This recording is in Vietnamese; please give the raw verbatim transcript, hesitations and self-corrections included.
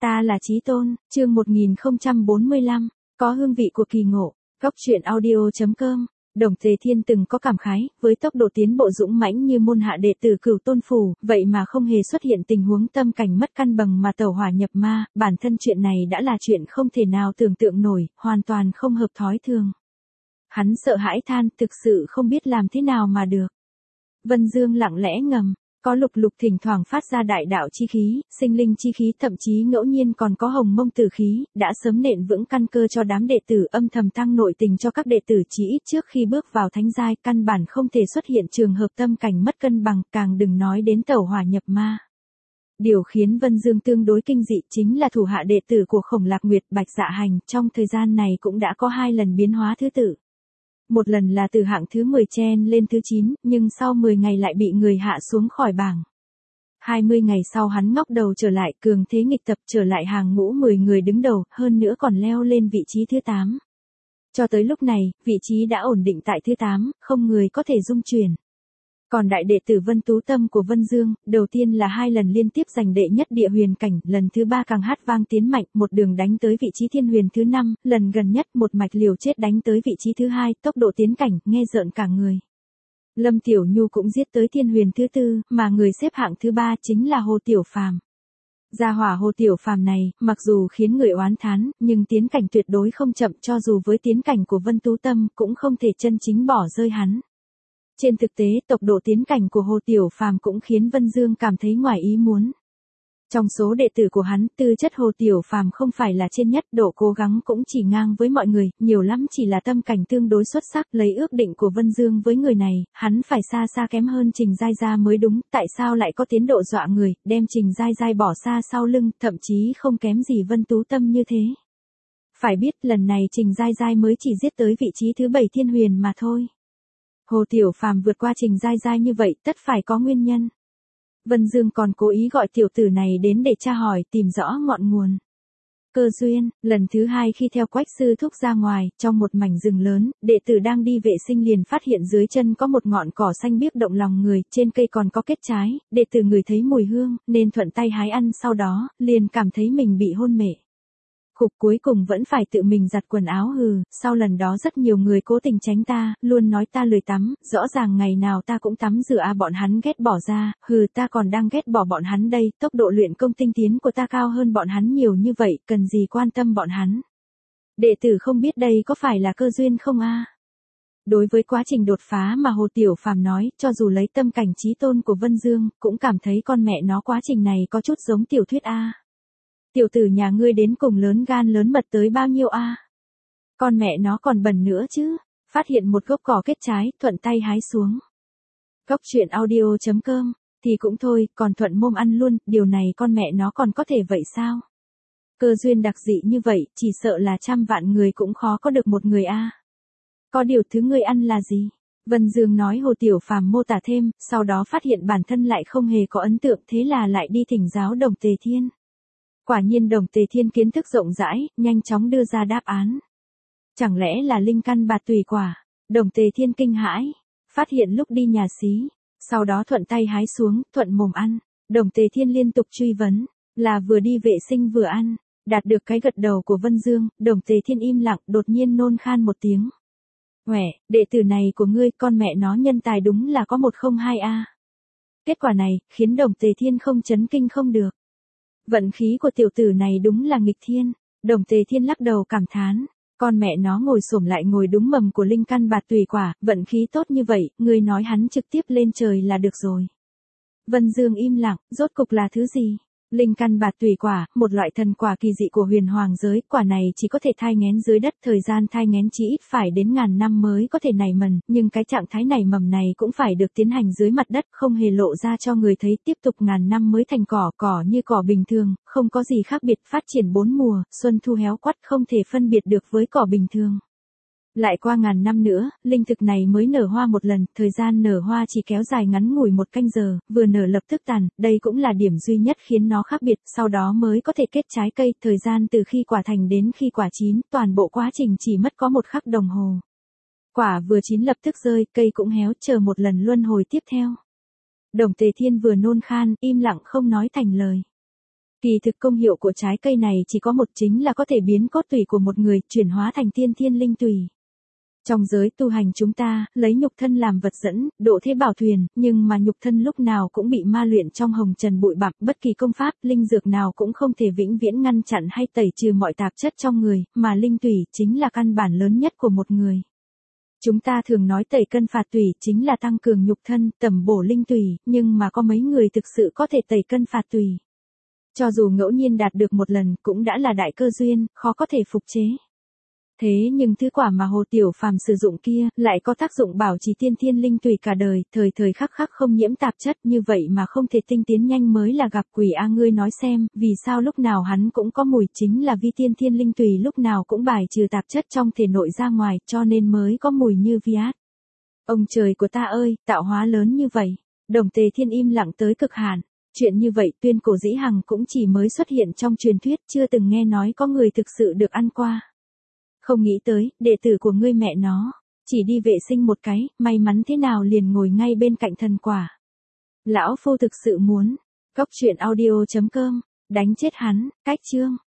Ta là Chí Tôn, chương một nghìn không trăm bốn mươi lăm, có hương vị của kỳ ngộ. Góc truyện audio chấm com. Đồng Tề Thiên từng có cảm khái, với tốc độ tiến bộ dũng mãnh như môn hạ đệ tử Cửu Tôn Phủ, vậy mà không hề xuất hiện tình huống tâm cảnh mất cân bằng mà tẩu hỏa nhập ma, bản thân chuyện này đã là chuyện không thể nào tưởng tượng nổi, hoàn toàn không hợp thói thường. Hắn sợ hãi than, thực sự không biết làm thế nào mà được. Vân Dương lặng lẽ ngầm, có lục lục thỉnh thoảng phát ra đại đạo chi khí, sinh linh chi khí, thậm chí ngẫu nhiên còn có hồng mông tử khí, đã sớm nện vững căn cơ cho đám đệ tử, âm thầm tăng nội tình cho các đệ tử chí ít trước khi bước vào thánh giai, căn bản không thể xuất hiện trường hợp tâm cảnh mất cân bằng, càng đừng nói đến tẩu hỏa nhập ma. Điều khiến Vân Dương tương đối kinh dị chính là thủ hạ đệ tử của Khổng Lạc Nguyệt, Bạch Dạ Hành, trong thời gian này cũng đã có hai lần biến hóa thứ tự. Một lần là từ hạng thứ mười chen lên thứ chín, nhưng sau mười ngày lại bị người hạ xuống khỏi bảng. hai mươi ngày sau hắn ngóc đầu trở lại, cường thế nghịch tập trở lại hàng ngũ mười người đứng đầu, hơn nữa còn leo lên vị trí thứ tám. Cho tới lúc này, vị trí đã ổn định tại thứ tám, không người có thể dung chuyển. Còn đại đệ tử Vân Tú Tâm của Vân Dương, đầu tiên là hai lần liên tiếp giành đệ nhất địa huyền cảnh, lần thứ ba càng hát vang tiến mạnh, một đường đánh tới vị trí thiên huyền thứ năm, lần gần nhất một mạch liều chết đánh tới vị trí thứ hai, tốc độ tiến cảnh, nghe rợn cả người. Lâm Tiểu Nhu cũng giết tới thiên huyền thứ tư, mà người xếp hạng thứ ba chính là Hồ Tiểu Phàm. Gia hỏa Hồ Tiểu Phàm này, mặc dù khiến người oán thán, nhưng tiến cảnh tuyệt đối không chậm, cho dù với tiến cảnh của Vân Tú Tâm, cũng không thể chân chính bỏ rơi hắn. Trên thực tế, tốc độ tiến cảnh của Hồ Tiểu Phàm cũng khiến Vân Dương cảm thấy ngoài ý muốn. Trong số đệ tử của hắn, tư chất Hồ Tiểu Phàm không phải là trên nhất, độ cố gắng cũng chỉ ngang với mọi người, nhiều lắm chỉ là tâm cảnh tương đối xuất sắc, lấy ước định của Vân Dương với người này, hắn phải xa xa kém hơn Trình Giai Gia mới đúng, tại sao lại có tiến độ dọa người, đem Trình Giai Giai bỏ xa sau lưng, thậm chí không kém gì Vân Tú Tâm như thế. Phải biết, lần này Trình Giai Giai mới chỉ giết tới vị trí thứ bảy thiên huyền mà thôi. Hồ Tiểu Phàm vượt qua Trình Giai Giai như vậy, tất phải có nguyên nhân. Vân Dương còn cố ý gọi tiểu tử này đến để tra hỏi, tìm rõ ngọn nguồn. Cơ duyên, lần thứ hai khi theo Quách sư thúc ra ngoài, trong một mảnh rừng lớn, đệ tử đang đi vệ sinh liền phát hiện dưới chân có một ngọn cỏ xanh biếc động lòng người, trên cây còn có kết trái, đệ tử ngửi thấy mùi hương, nên thuận tay hái ăn, sau đó, liền cảm thấy mình bị hôn mê. Khục, cuối cùng vẫn phải tự mình giặt quần áo. Hừ, sau lần đó rất nhiều người cố tình tránh ta, luôn nói ta lười tắm, rõ ràng ngày nào ta cũng tắm rửa à, bọn hắn ghét bỏ ra, hừ, ta còn đang ghét bỏ bọn hắn đây, tốc độ luyện công tinh tiến của ta cao hơn bọn hắn nhiều như vậy, cần gì quan tâm bọn hắn. Đệ tử không biết đây có phải là cơ duyên không a? Đối với quá trình đột phá mà Hồ Tiểu Phàm nói, cho dù lấy tâm cảnh chí tôn của Vân Dương, cũng cảm thấy con mẹ nó quá trình này có chút giống tiểu thuyết a. Tiểu tử nhà ngươi đến cùng lớn gan lớn mật tới bao nhiêu a? Con mẹ nó còn bẩn nữa chứ. Phát hiện một gốc cỏ kết trái, thuận tay hái xuống. Góc truyện audio chấm com. Thì cũng thôi, còn thuận mồm ăn luôn, điều này con mẹ nó còn có thể vậy sao? Cơ duyên đặc dị như vậy, chỉ sợ là trăm vạn người cũng khó có được một người a. Có điều thứ ngươi ăn là gì? Vân Dương nói. Hồ Tiểu Phàm mô tả thêm, sau đó phát hiện bản thân lại không hề có ấn tượng, thế là lại đi thỉnh giáo Đồng Tề Thiên. Quả nhiên Đồng Tề Thiên kiến thức rộng rãi, nhanh chóng đưa ra đáp án. Chẳng lẽ là linh căn bạt tùy quả? Đồng Tề Thiên kinh hãi, phát hiện lúc đi nhà xí, sau đó thuận tay hái xuống, thuận mồm ăn. Đồng Tề Thiên liên tục truy vấn, là vừa đi vệ sinh vừa ăn, đạt được cái gật đầu của Vân Dương, Đồng Tề Thiên im lặng, đột nhiên nôn khan một tiếng. Uể, đệ tử này của ngươi, con mẹ nó nhân tài đúng là có một không hai a. Kết quả này, khiến Đồng Tề Thiên không chấn kinh không được. Vận khí của tiểu tử này đúng là nghịch thiên. Đồng Tề Thiên lắc đầu cảm thán, con mẹ nó ngồi xổm lại ngồi đúng mầm của linh căn bạt tùy quả, vận khí tốt như vậy, ngươi nói hắn trực tiếp lên trời là được rồi. Vân Dương im lặng, rốt cục là thứ gì? Linh căn bạt tùy quả, một loại thần quả kỳ dị của huyền hoàng giới, quả này chỉ có thể thai nghén dưới đất, thời gian thai nghén chỉ ít phải đến ngàn năm mới có thể nảy mầm, nhưng cái trạng thái nảy mầm này cũng phải được tiến hành dưới mặt đất, không hề lộ ra cho người thấy, tiếp tục ngàn năm mới thành cỏ, cỏ như cỏ bình thường, không có gì khác biệt, phát triển bốn mùa, xuân thu héo quắt, không thể phân biệt được với cỏ bình thường. Lại qua ngàn năm nữa, linh thực này mới nở hoa một lần, thời gian nở hoa chỉ kéo dài ngắn ngủi một canh giờ, vừa nở lập tức tàn, đây cũng là điểm duy nhất khiến nó khác biệt, sau đó mới có thể kết trái cây, thời gian từ khi quả thành đến khi quả chín, toàn bộ quá trình chỉ mất có một khắc đồng hồ. Quả vừa chín lập tức rơi, cây cũng héo, chờ một lần luân hồi tiếp theo. Đồng Tề Thiên vừa nôn khan, im lặng không nói thành lời. Kỳ thực công hiệu của trái cây này chỉ có một, chính là có thể biến cốt tủy của một người chuyển hóa thành tiên thiên linh tùy. Trong giới tu hành chúng ta, lấy nhục thân làm vật dẫn, độ thế bảo thuyền, nhưng mà nhục thân lúc nào cũng bị ma luyện trong hồng trần bụi bặm, bất kỳ công pháp, linh dược nào cũng không thể vĩnh viễn ngăn chặn hay tẩy trừ mọi tạp chất trong người, mà linh tùy chính là căn bản lớn nhất của một người. Chúng ta thường nói tẩy cân phạt tủy chính là tăng cường nhục thân, tẩm bổ linh tùy, nhưng mà có mấy người thực sự có thể tẩy cân phạt tùy. Cho dù ngẫu nhiên đạt được một lần cũng đã là đại cơ duyên, khó có thể phục chế. Thế nhưng thứ quả mà Hồ Tiểu Phàm sử dụng kia, lại có tác dụng bảo trì tiên thiên linh tùy cả đời, thời thời khắc khắc không nhiễm tạp chất, như vậy mà không thể tinh tiến nhanh mới là gặp quỷ a. Ngươi nói xem, vì sao lúc nào hắn cũng có mùi, chính là vì tiên thiên linh tùy lúc nào cũng bài trừ tạp chất trong thể nội ra ngoài, cho nên mới có mùi như viát. Ông trời của ta ơi, tạo hóa lớn như vậy. Đồng Tề Thiên im lặng tới cực hạn. Chuyện như vậy Tuyên Cổ Dĩ Hằng cũng chỉ mới xuất hiện trong truyền thuyết, chưa từng nghe nói có người thực sự được ăn qua. Không nghĩ tới, đệ tử của ngươi mẹ nó, chỉ đi vệ sinh một cái, may mắn thế nào liền ngồi ngay bên cạnh thần quả. Lão phu thực sự muốn, góc truyện audio chấm com, đánh chết hắn, cách chương.